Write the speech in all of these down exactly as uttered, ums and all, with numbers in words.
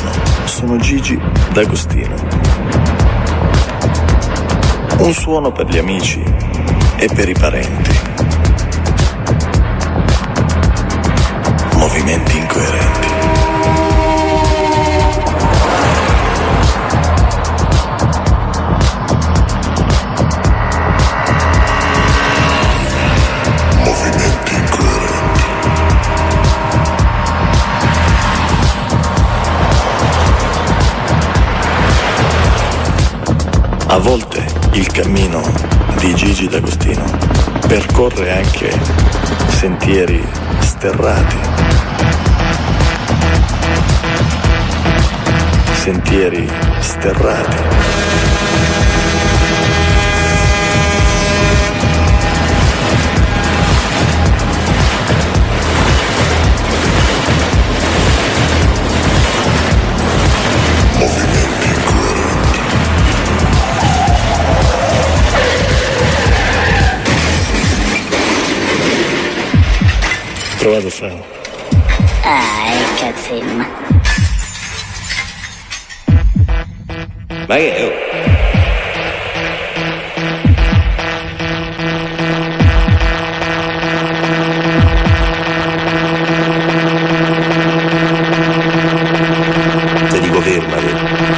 Buongiorno, sono Gigi D'Agostino. Un suono per gli amici e per i parenti. Movimenti incoerenti. Movimenti incoerenti. A volte il cammino di Gigi D'Agostino percorre anche sentieri sterrati, sentieri sterrati. Movimenti incoerenti. Trovato Franco. Ah, che cazzino. Ma che è? Ti dico fermati.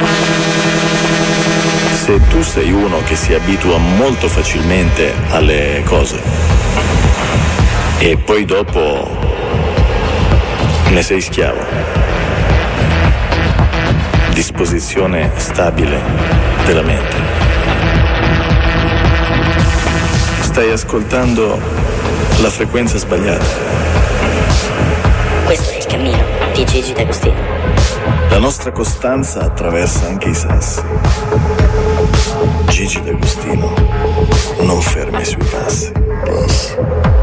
Se tu sei uno che si abitua molto facilmente alle cose e poi dopo ne sei schiavo, disposizione stabile della mente, stai ascoltando la frequenza sbagliata. Questo è il cammino di Gigi D'Agostino. La nostra costanza attraversa anche i sassi. Gigi D'Agostino non fermi sui passi. Passi.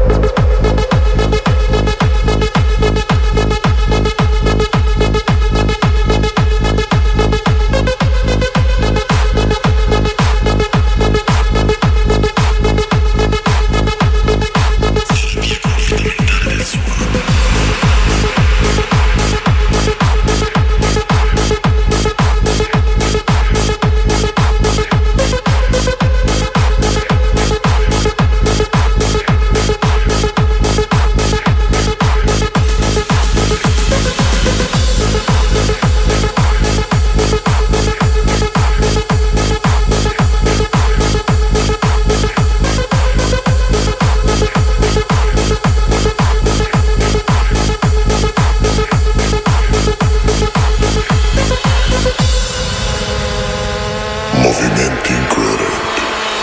Movimenti incoherenti.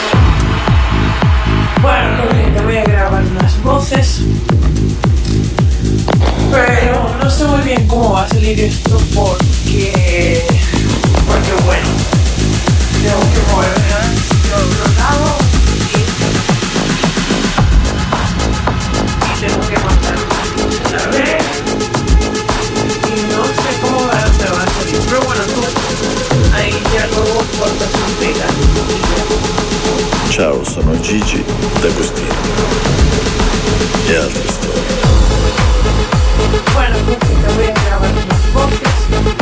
Bueno, te voy a grabar unas voces, pero no sé muy bien cómo va a salir esto porque, porque bueno, tengo que moverme hacia otro lado y, y tengo que mandar una vez y no sé cómo va, me va a salir, pero bueno, tú ahí ya luego cortas y pegas. Ciao, sono Gigi D'Agostino. E altre storie. Bueno, pues te voy a grabar unas voces,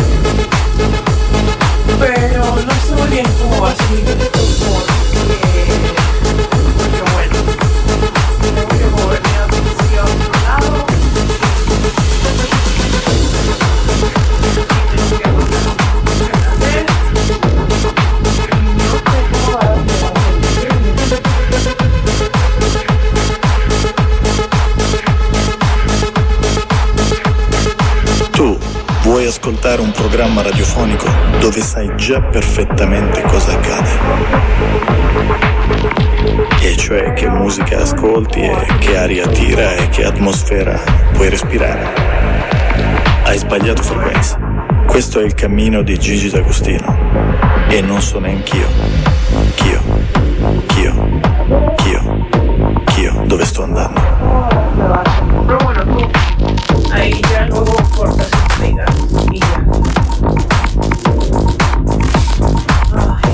pero no sé muy bien cómo va a salir esto porque, porque bueno, tengo que moverme hacia otro lado y tengo que mandar una vez y no sé cómo va a salir. Tu vuoi ascoltare un programma radiofonico dove sai già perfettamente cosa accade, e cioè che musica ascolti e che aria tira e che atmosfera puoi respirare. Hai sbagliato frequenza. Questo è il cammino di Gigi D'Agostino e non so neanch'io. Ch'io, ch'io, ch'io, ch'io, dove sto andando? Pero bueno, tú ahí ya luego cortas y pegas y ya. Ay.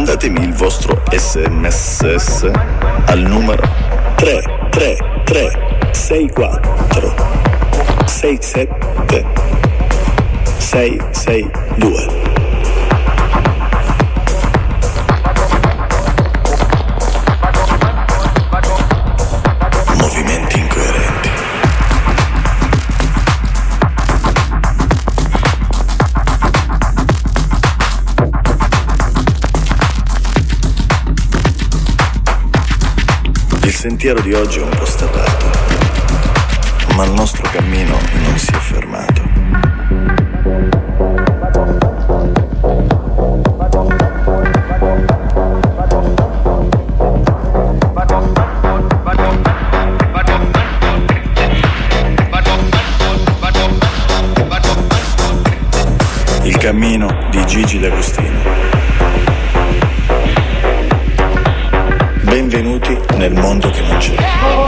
mandatemi il vostro sms al numero tre tre tre sei quattro sei sette sei sei due. Movimenti incoerenti. Il sentiero di oggi è un po' sterrato, ma il nostro cammino non si è fermato. Il cammino di Gigi D'Agostino. Benvenuti nel mondo che non c'è.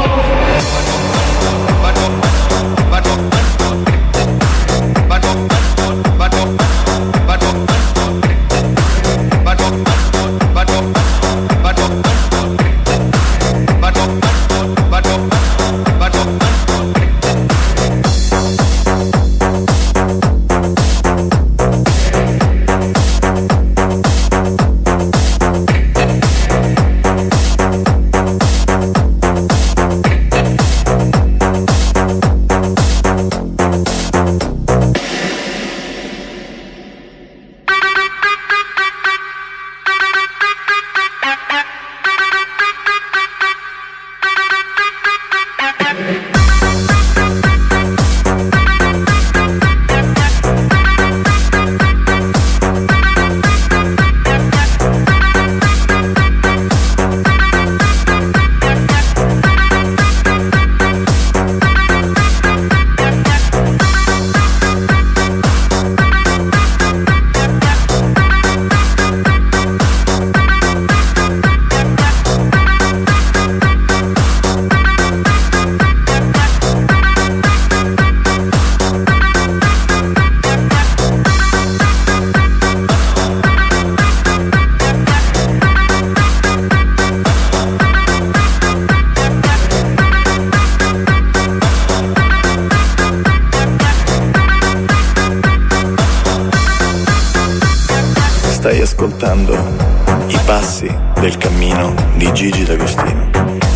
Stai ascoltando i passi del cammino di Gigi D'Agostino.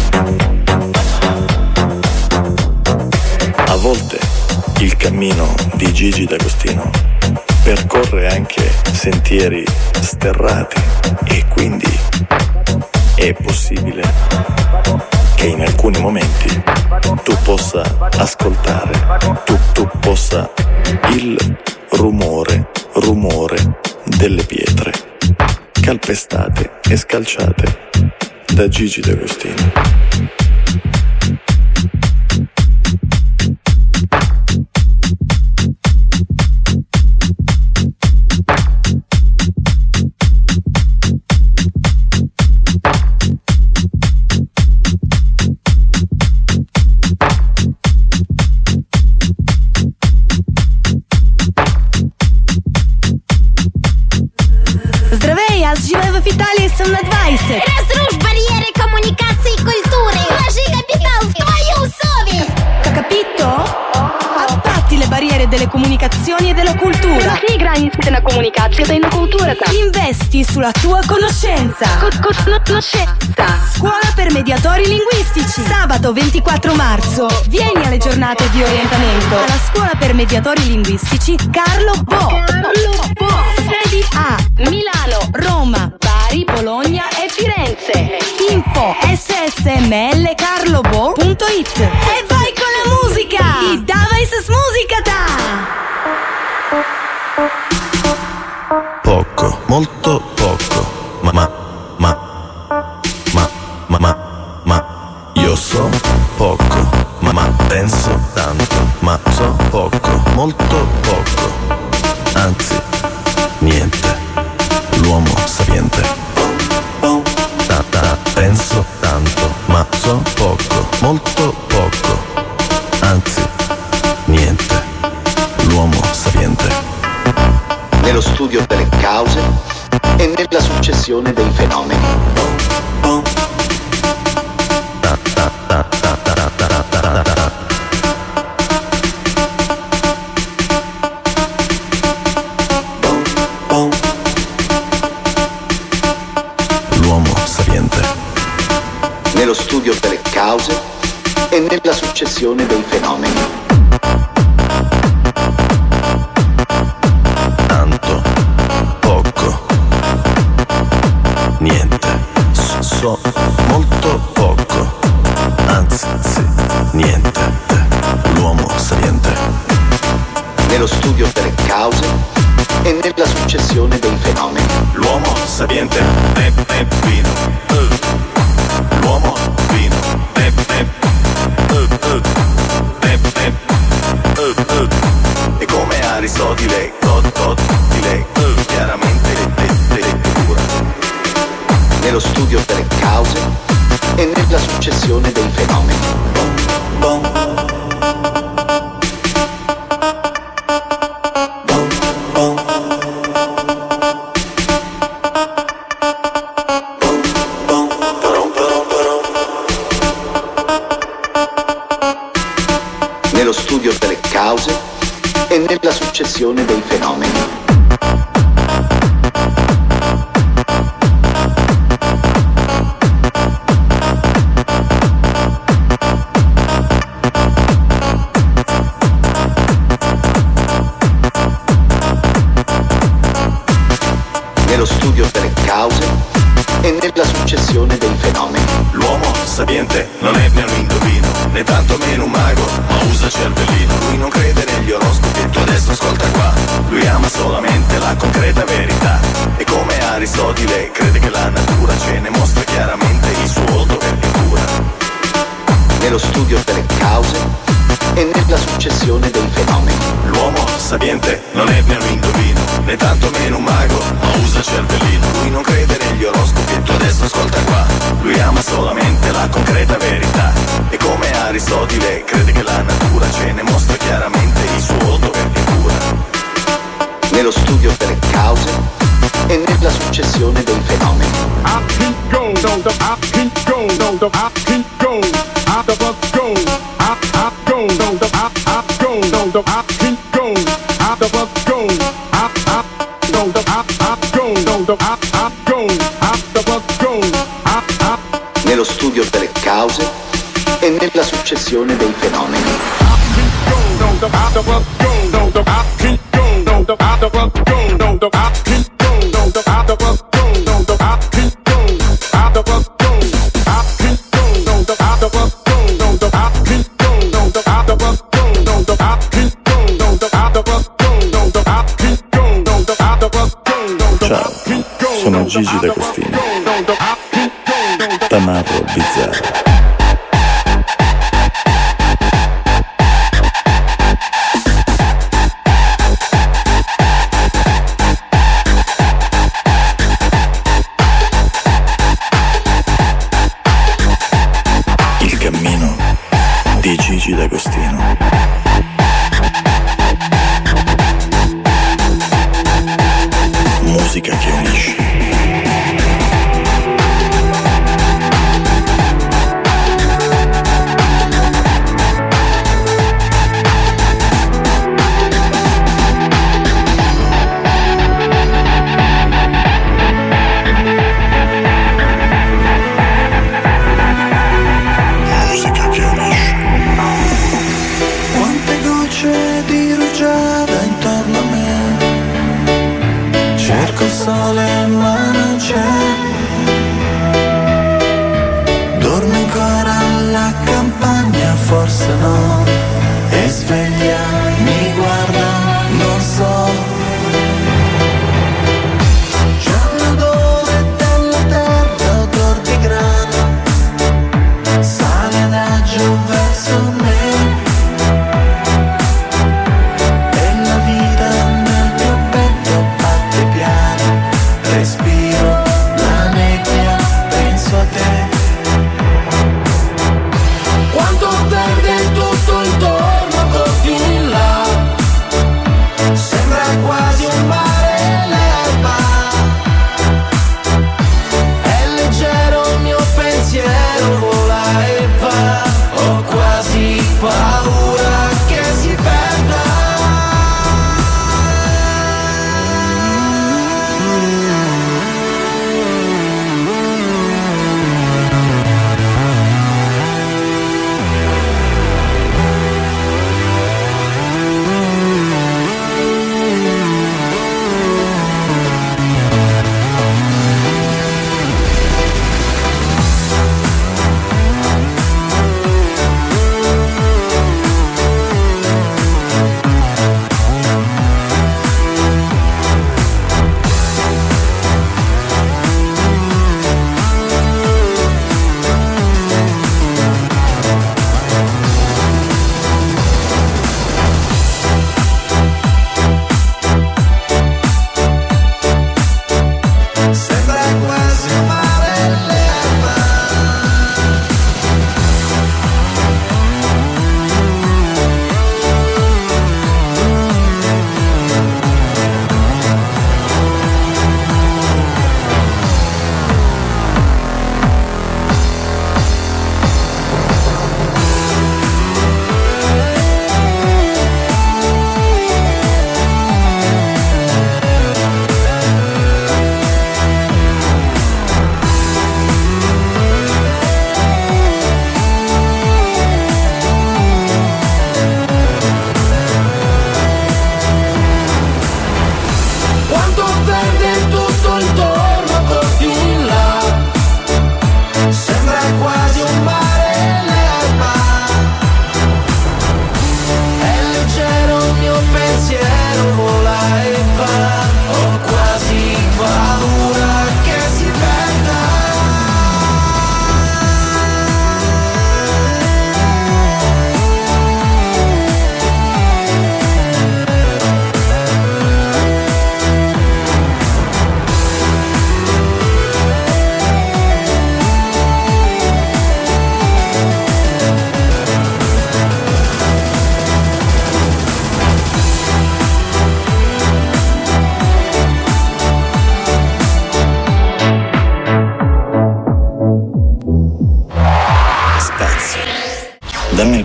A volte il cammino di Gigi D'Agostino percorre anche sentieri sterrati e quindi è possibile che in alcuni momenti tu possa ascoltare, tu, tu possa il rumore, rumore delle pietre calpestate e scalciate da Gigi D'Agostino. Живая в Италии с Advice. Разрушь барьеры коммуникации и культуры. Вложи капитал в твою совесть. Capito? Abbatti le barriere delle comunicazioni e della cultura. Какие границы на коммуникации и на культура? Investi sulla tua conoscenza. Conoscenza. Scuola per mediatori linguistici. Sabato ventiquattro marzo vieni alle giornate di orientamento alla Scuola per mediatori linguistici Carlo Bo. Carlo Bo. Sedi a Milano, Roma, Bari, Bologna e Firenze. Info s s m l carlobo punto it. E vai con la musica! I dawaj se musicata! Poco, molto poco, ma ma ma ma ma ma ma io so poco, ma ma penso tanto, ma so poco, molto poco, anzi niente, l'uomo sapiente. Ta ta, penso tanto, ma so poco, molto poco, anzi niente, l'uomo sapiente. Nello studio delle cause e nella successione dei fenomeni. L'uomo sapiente. Nello studio delle cause e nella successione dei fenomeni. Tanto, poco, niente. So, so molto poco, anzi, niente. L'uomo sapiente. Nello studio delle cause e nella successione dei fenomeni. L'uomo sapiente è, è fino. Uh. L'uomo fino è, è, uh, uh. è, è, uh, uh. E come Aristotele, God, God, di lei, uh. chiaramente le, le, le figura. Nello studio delle cause e nella successione dei fenomeni. Bom, bom. Nello studio delle cause e nella successione dei fenomeni. Nello studio delle cause e nella successione dei fenomeni. L'uomo sapiente non è né un indovino, né tanto meno un mago, ma usa cervellino. Lui non crede negli oroscopi e tu adesso ascolta qua. Lui ama solamente la concreta verità. E come Aristotele crede che la natura ce ne mostra chiaramente il suo volto per cura. Nello studio delle cause e nella successione dei fenomeni. L'uomo sapiente non è né un indovino, né tanto meno un mago, ma usa cervellino. Lui non crede negli oroscopi e tu adesso ascolta qua. Lui ama solamente la concreta verità. E come Aristotele crede che la natura ce ne mostra chiaramente il suo volto per cura. Nello studio delle cause e nella successione dei fenomeni. I can go, no, the I can go, no, the I can go, I the bus go, I I go, no, the I I go, no, the I can go, I the bus go, I I no, the I I go, no, the I I go, I the bus go, I I. Nello studio delle cause e nella successione dei fenomeni. I can go, no, the I the bus go, no, the I can go, no, the I the bus go, no, the I can go, no, the I the bus go, no, the I can go, I the bus go, I can go, no, the I the bus go, no, the I can go, no, the I the bus go, no, the I can go, no, the I the bus go, no, the I can go, no, the I the bus go, no, the Ciao, sono Gigi D'Agostino. Tamarro Bizzarro. Il cammino di Gigi D'Agostino. Musica che unisce. Musica che unisce. Quanto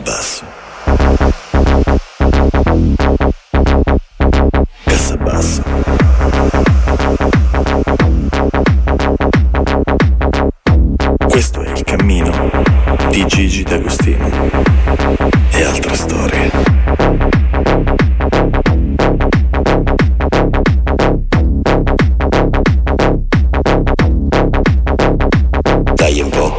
basso. Cassa basso. Questo è il cammino di Gigi D'Agostino e altre storie. Dai un po'.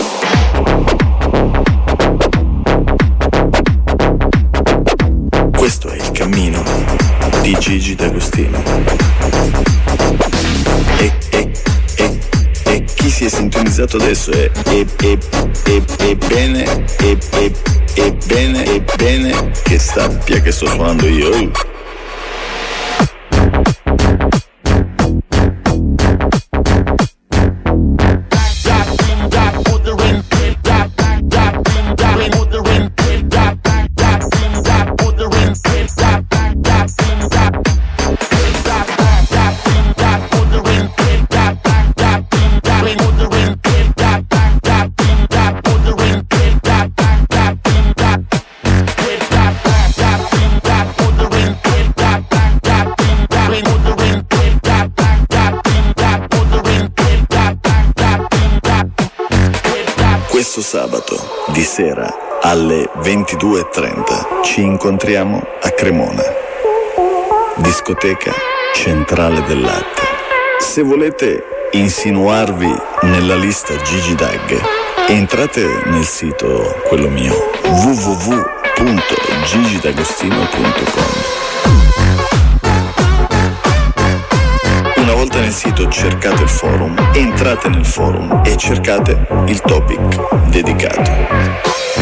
Questo è il cammino di Gigi D'Agostino. E, e, e, e chi si è sintonizzato adesso è e, e, e, e bene, e, e, e bene, e bene che sappia che sto suonando io. Questo sabato di sera alle ventidue e trenta ci incontriamo a Cremona, discoteca Centrale del Latte. Se volete insinuarvi nella lista Gigi Dag, entrate nel sito, quello mio, w w w punto gigi d'agostino punto com. Una volta nel sito cercate il forum, entrate nel forum e cercate il topic dedicato.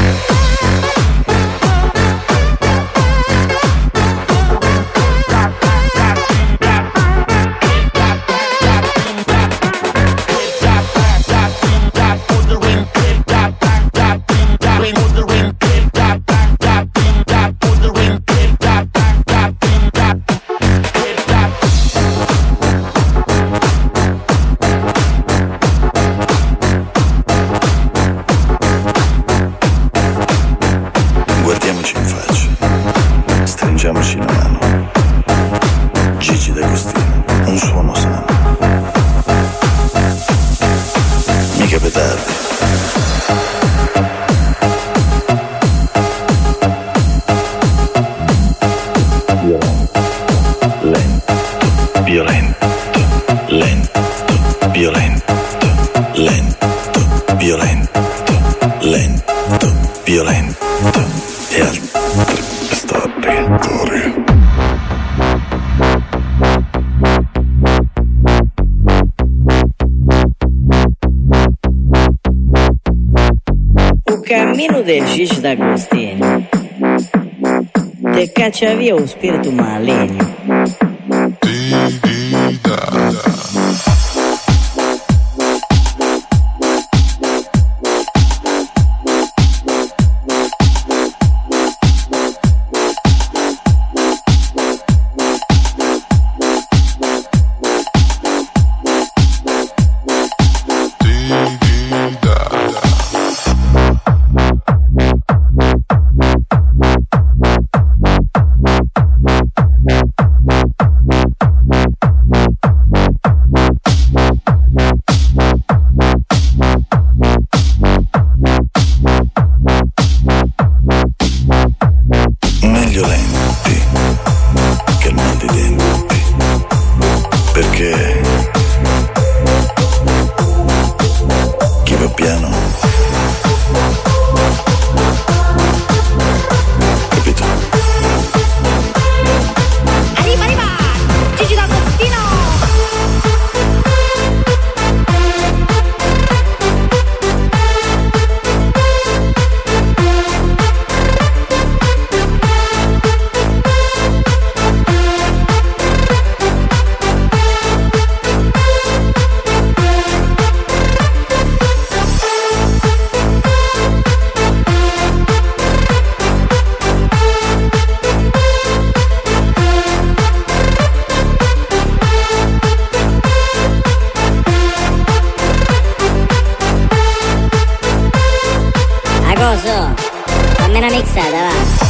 Guardiamoci in faccia, stringiamoci la mano. Gigi D'Agostino, un suono sano. Mica petardi. Violento, lento, violento, lento, violento, lento, violento e altre storie, storie. O cammino del Gigi D'Agostino te caccia via lo spirito maligno. Meglio lenti che il mal di denti, perché chi va piano, capito? Arriva, arriva! Gigi D'Agostino! mixata, va.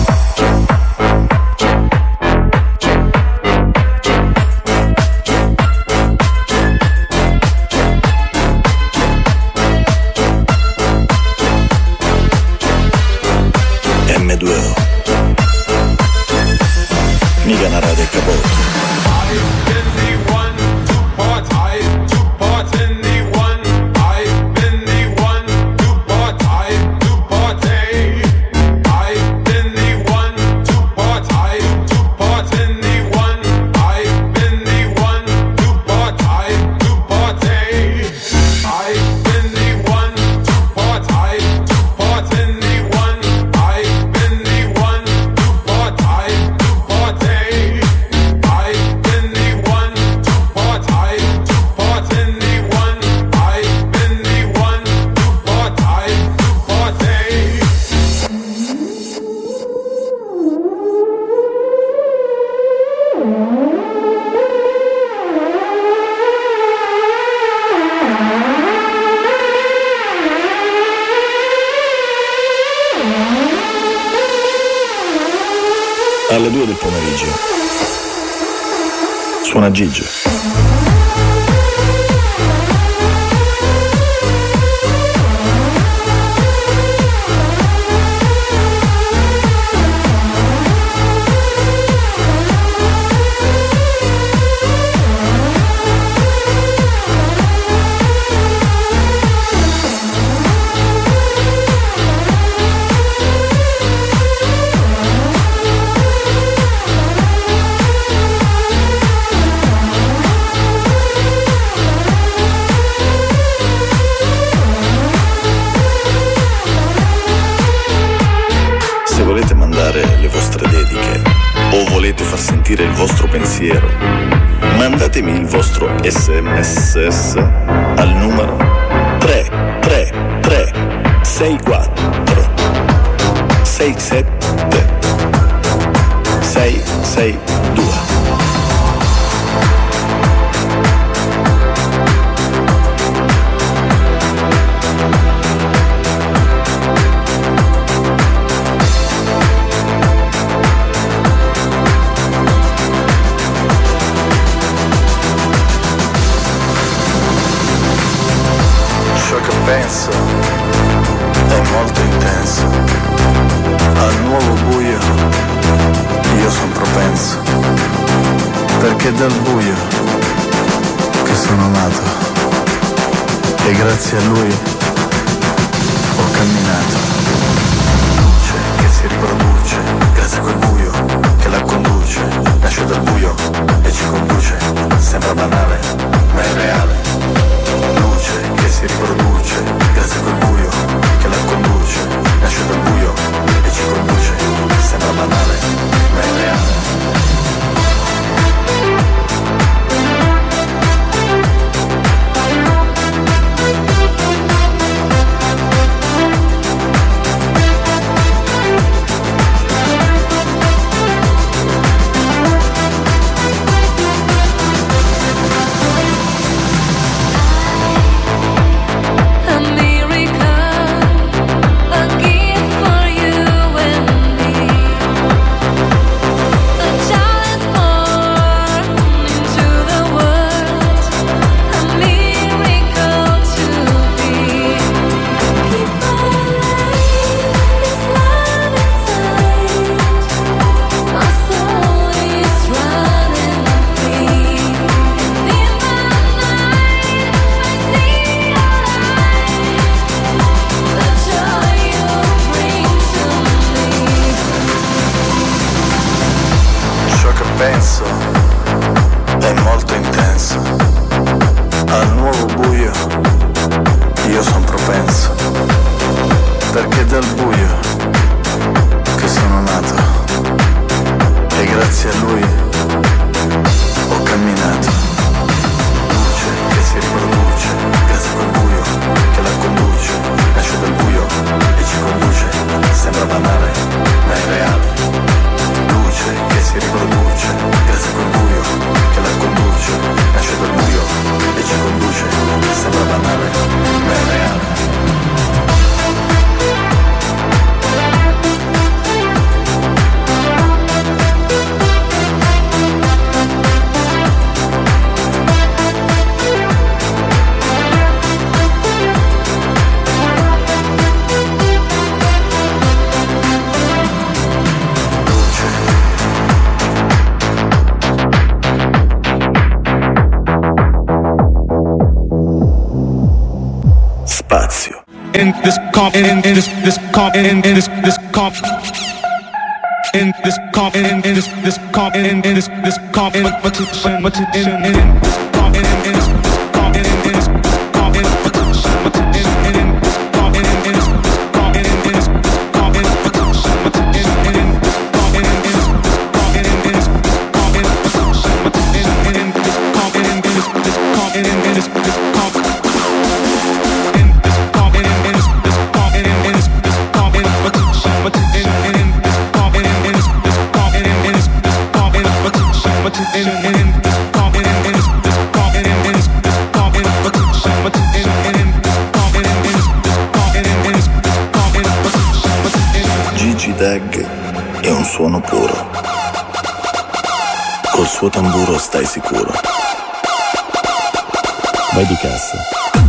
emme due o, mica una radio e capotto. Alle due del pomeriggio suona Gigi. Le vostre dediche o volete far sentire il vostro pensiero, mandatemi il vostro sms al numero tre tre tre sei quattro sei sette sei sei due. Penso è molto intenso, al nuovo buio io son propenso, perché dal buio che sono nato e grazie a lui ho camminato. Luce che si riproduce grazie a quel buio che la conduce, nasce dal buio e ci conduce, sembra banale ma è reale. Luce che si riproduce grazie a quel buio che la conduce, nasce dal buio e ci conduce, sembra banale ma è reale. Penso è molto intenso, al nuovo buio io son propenso, perché dal buio che sono nato e grazie a lui ho camminato. Luce che si riproduce grazie a quel buio che la conduce, nasce dal buio e ci conduce, sembra banale ma è reale. Luce che si riproduce grazie a comp in in this this comp in in this this comp in this comp in in this this comp in in this this comp in what what in what in in this comp in in this this comp in in this this comp in what what in in this comp in in this this comp in in this this comp in what what in in this comp in in this this comp in in this this comp in what what in in this comp in in this this comp in in this this comp Gigi Dag è un suono puro. Col suo tamburo stai sicuro. Vai di cassa.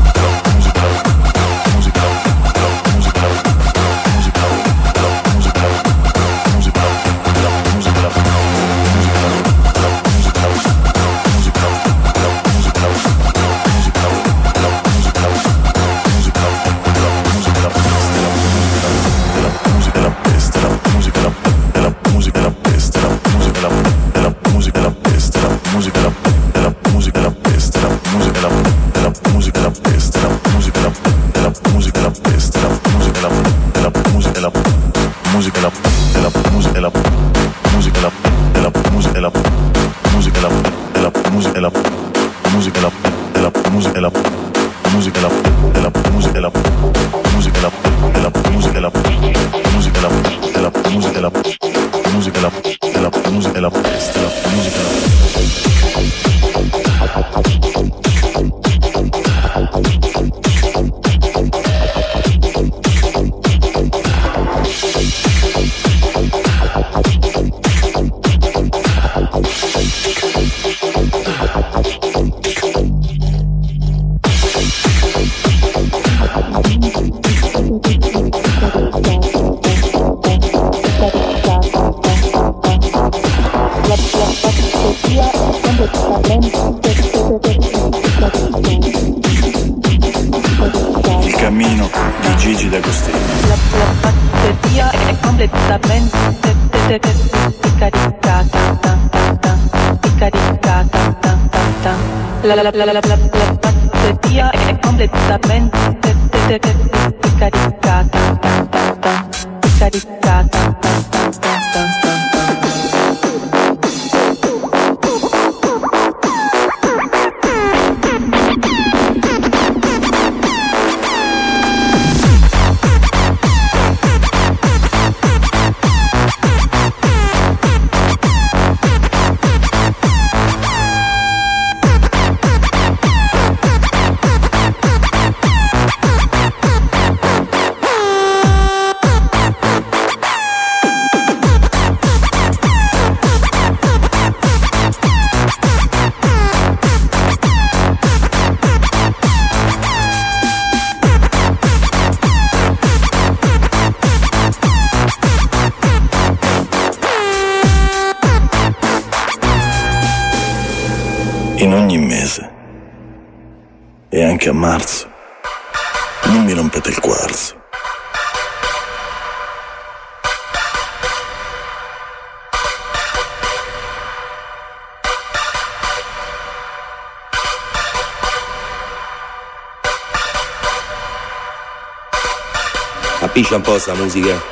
Il cammino di Gigi D'Agostino. La, la batteria è completamente caricata, caricata, la la la la la batteria è completamente caricata, caricata. In ogni mese, e anche a marzo, non mi rompete il quarzo. Capisci un po' sta musica?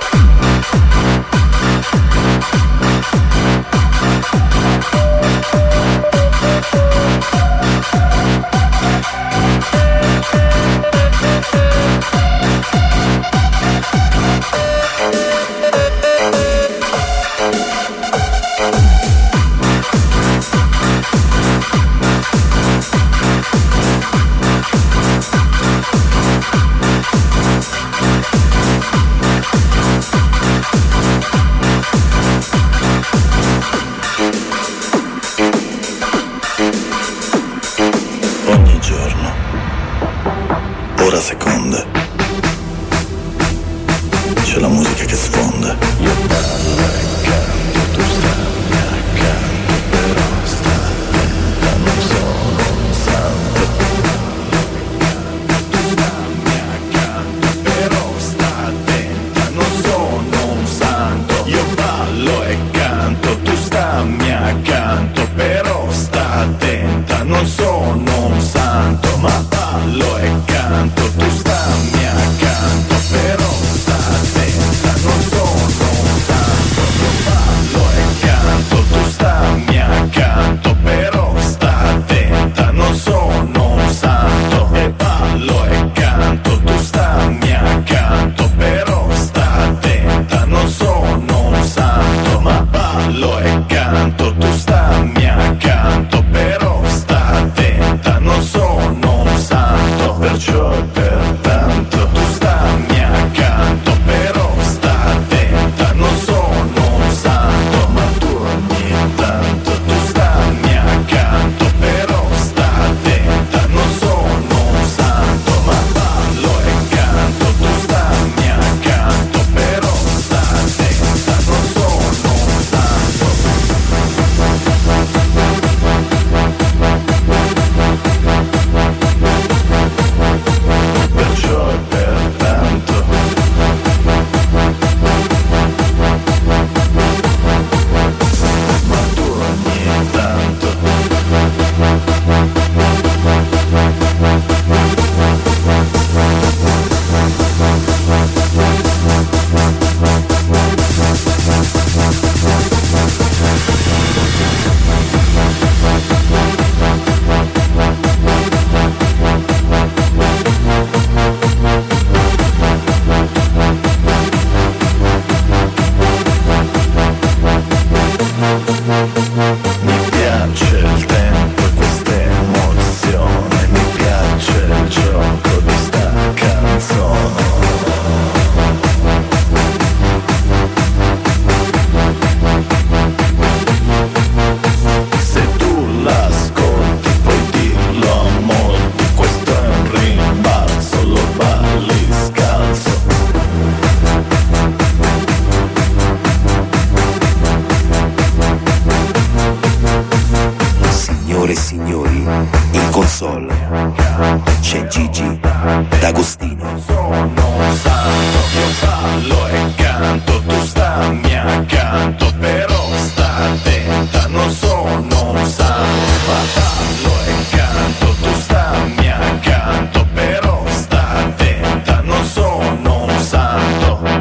Sol, c'è Gigi D'Agostino. Sono un santo, io ballo e canto, tu stammi accanto, però sta attenta, non sono un santo, ma ballo e canto, tu stammi accanto, però sta attenta, non sono un santo.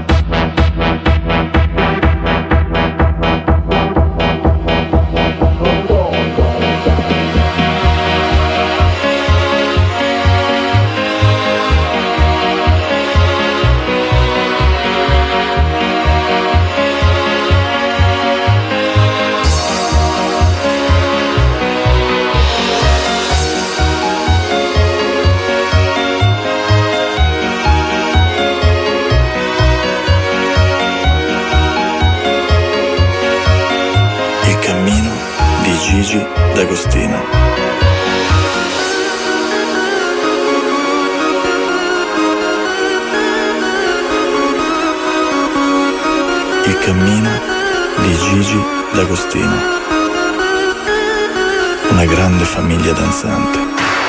Gigi D'Agostino. Il cammino di Gigi D'Agostino. Una grande famiglia danzante.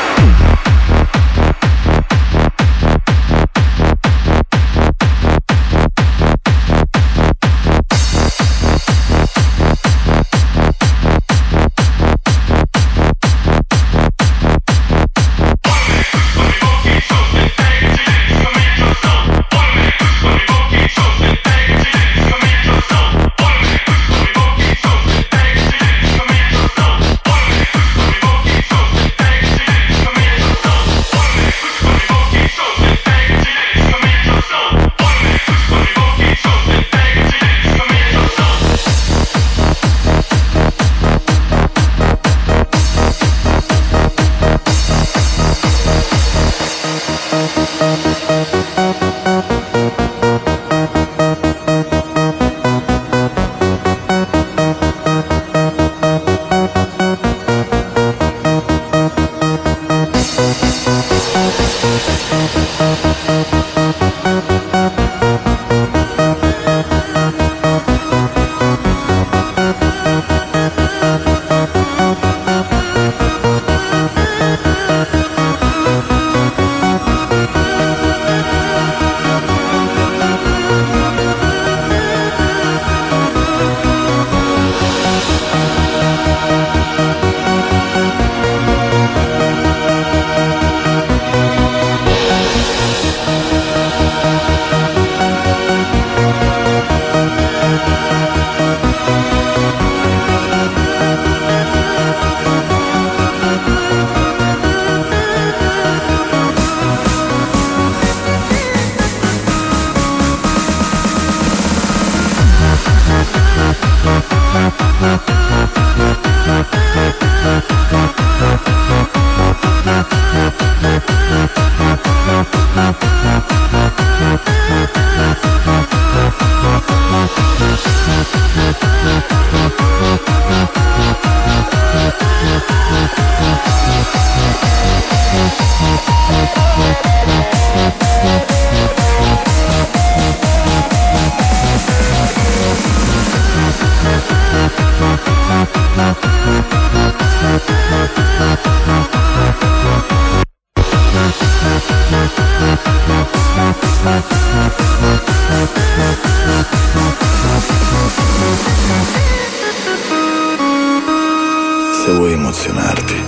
Se vuoi emozionarti,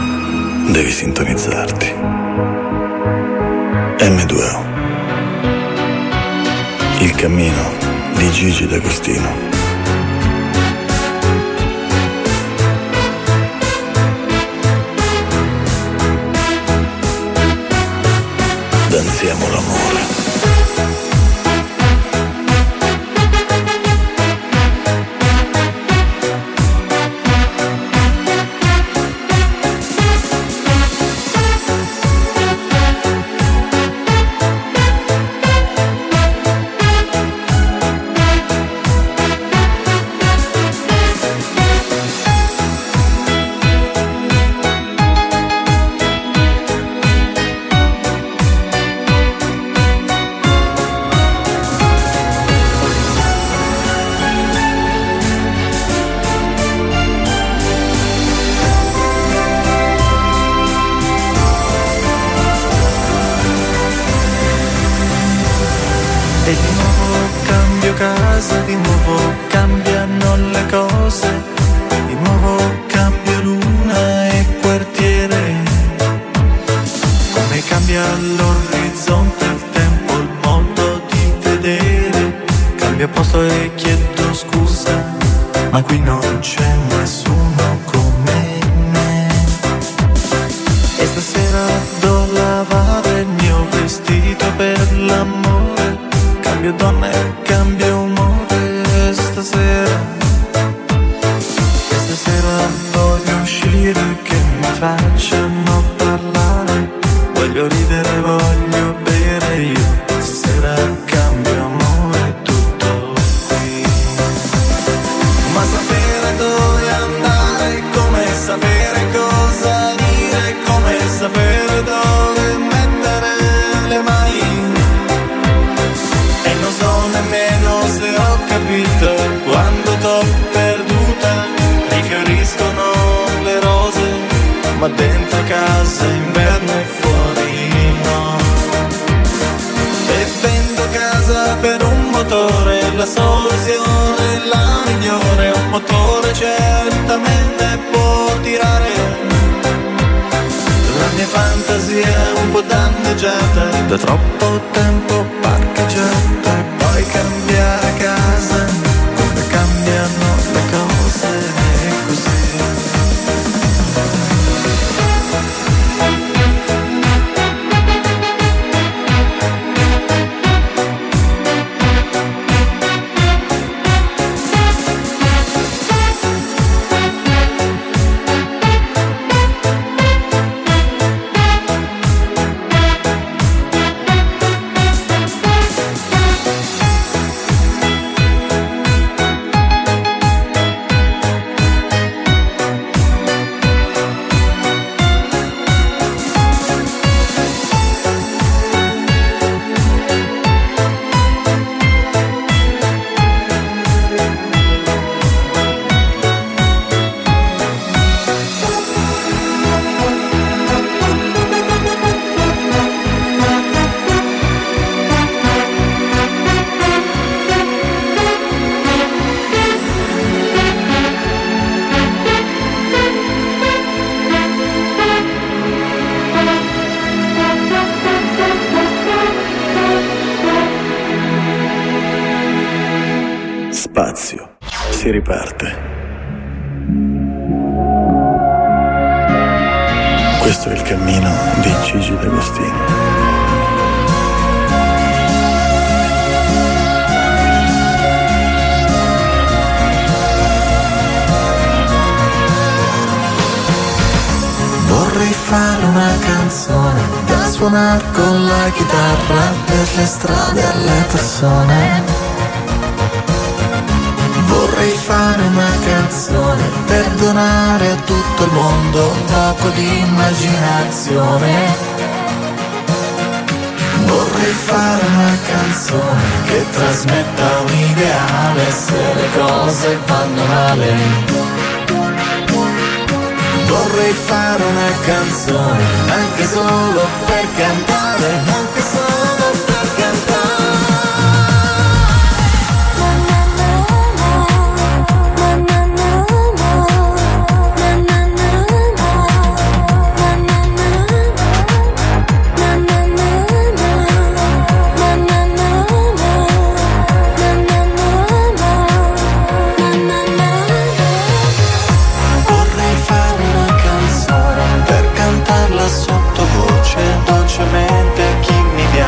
devi sintonizzarti. emme due o. Il cammino di Gigi D'Agostino. Danziamo l'amore. casa, di nuovo cambiano le cose, di nuovo cambia luna e quartiere. Come cambia l'orizzonte, il tempo, il modo di vedere. Cambia posto e chiedo scusa, ma qui non c'è nessuno come me. E stasera do lavare il mio vestito per l'amore. Cambio donna e cambio umore stasera. E stasera voglio uscire che mi facciano parlare. Voglio ridere, voglio bere io. Stasera cambio amore, tutto qui. Ma sapere dove andare, come sapere cosa dire, come sapere dove mettere le mani. E non so nemmeno se ho capito quando t'ho perduta. Rifioriscono le rose, ma dentro casa inverno e fuori no. E vendo casa per un motore, la soluzione è la migliore. Un motore certamente può tirare. La mia fantasia è un po' danneggiata da troppo tempo parcheggiata. E poi cambiare casa, come cambiano le cose, è così. Spazio. Si riparte. Questo è il cammino di Gigi D'Agostino. Vorrei fare una canzone da suonare con la chitarra per le strade alle persone. Vorrei fare una canzone per donare a tutto il mondo un poco di immaginazione. Vorrei fare una canzone che trasmetta un ideale se le cose vanno male. Vorrei fare una canzone anche solo per cantare, anche solo per cantare. Sottovoce dolcemente a chi mi viene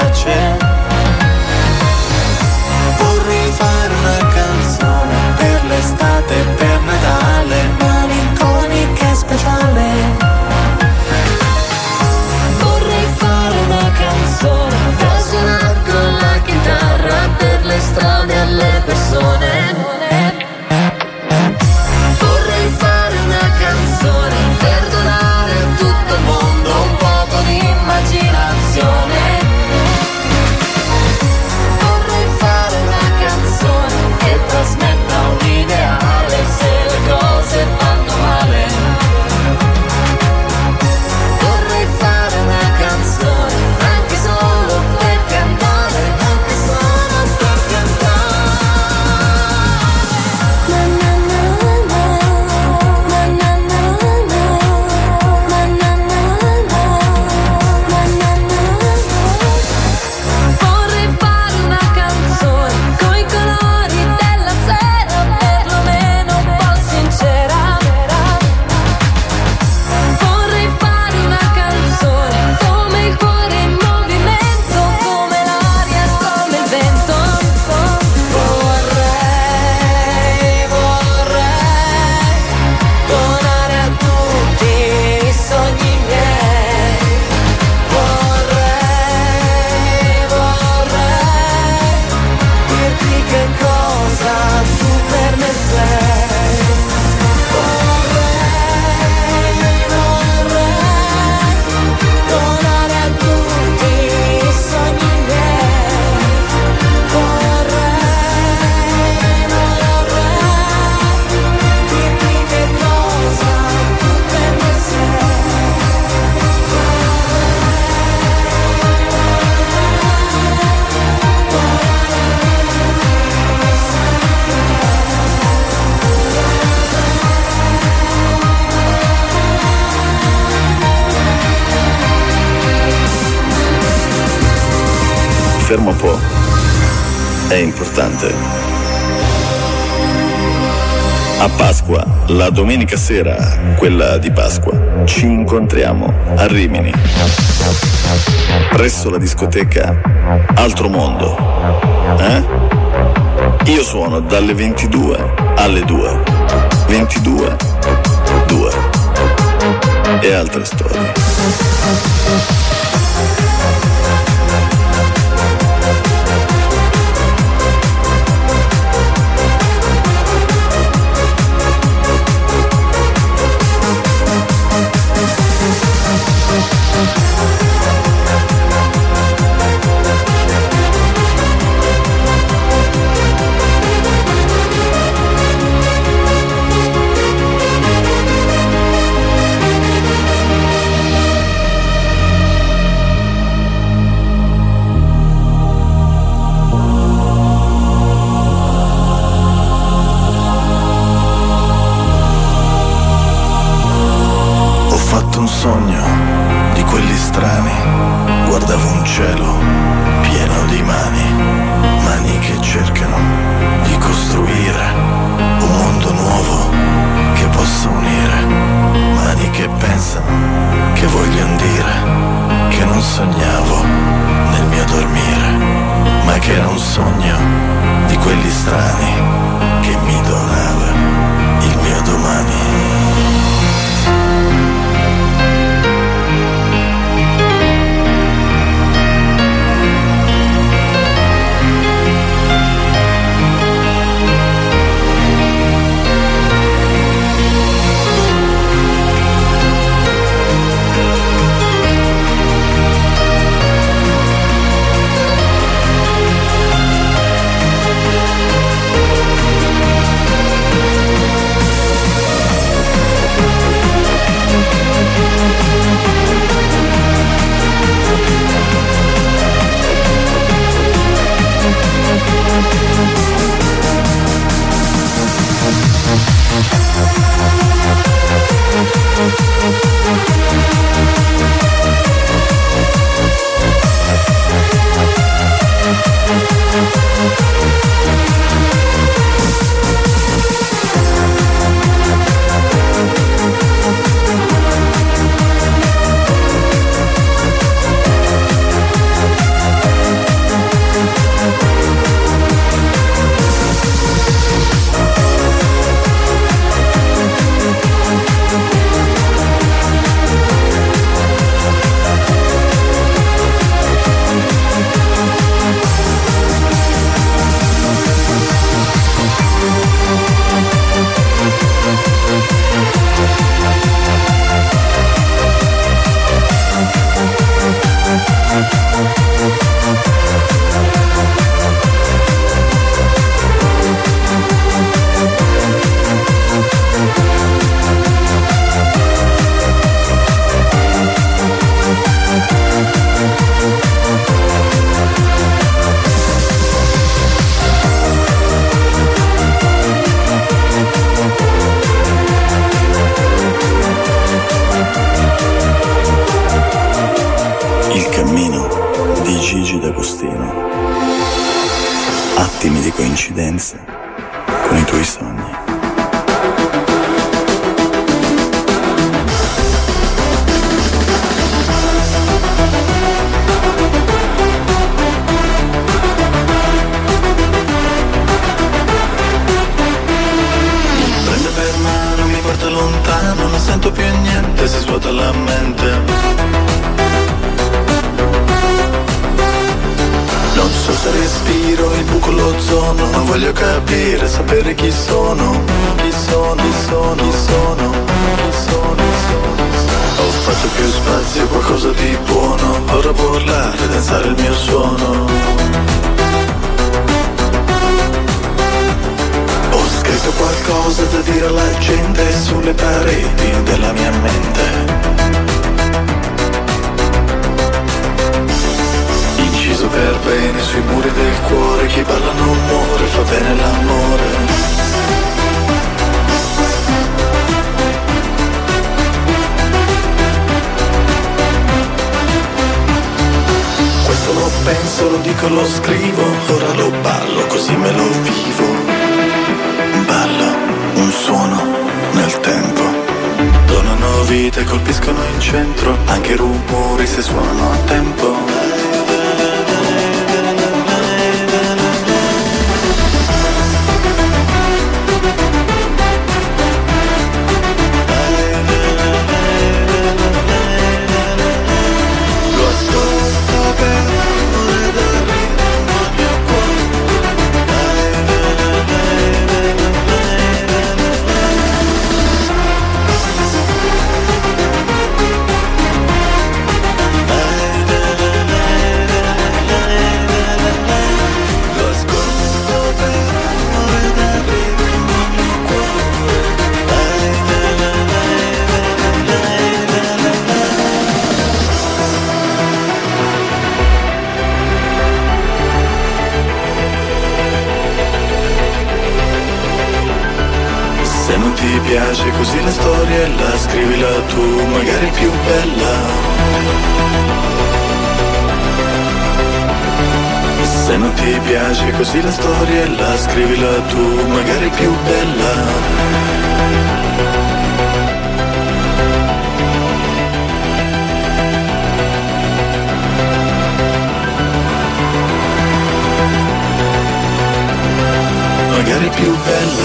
fermo un po'. È importante. A Pasqua, la domenica sera, quella di Pasqua, ci incontriamo a Rimini, presso la discoteca Altro Mondo. Eh? Io suono dalle ventidue alle due. ventidue, due. E altre storie. Un sogno di quelli strani, guardavo un cielo pieno di mani, mani che cercano di costruire un mondo nuovo che possa unire, mani che pensano, che vogliono dire, che non sognavo nel mio dormire, ma che era un sogno di quelli strani che mi donava il mio domani. Coincidenze con i tuoi sogni. Prende per mano, mi porta lontano, non sento più niente, si svuota la mente. Non so se respiro il buco, l'ozono, non voglio capire, sapere chi sono, chi sono, chi sono, chi sono, chi sono, chi sono. Ho fatto più spazio, qualcosa di buono, ora può urlare, danzare il mio suono. Ho scritto qualcosa da dire alla gente sulle pareti della mia mente. Inciso per bene sui muri del cuore, chi balla non muore, fa bene l'amore. Questo lo penso, lo dico, lo scrivo, ora lo ballo, così me lo vivo. Ballo, un suono nel tempo. Donano vita e colpiscono in centro, anche i rumori se suonano a tempo. Piace così la storia e la scrivila tu, magari più bella. Se non ti piace così la storia e la scrivila tu, magari più bella. Magari più bella.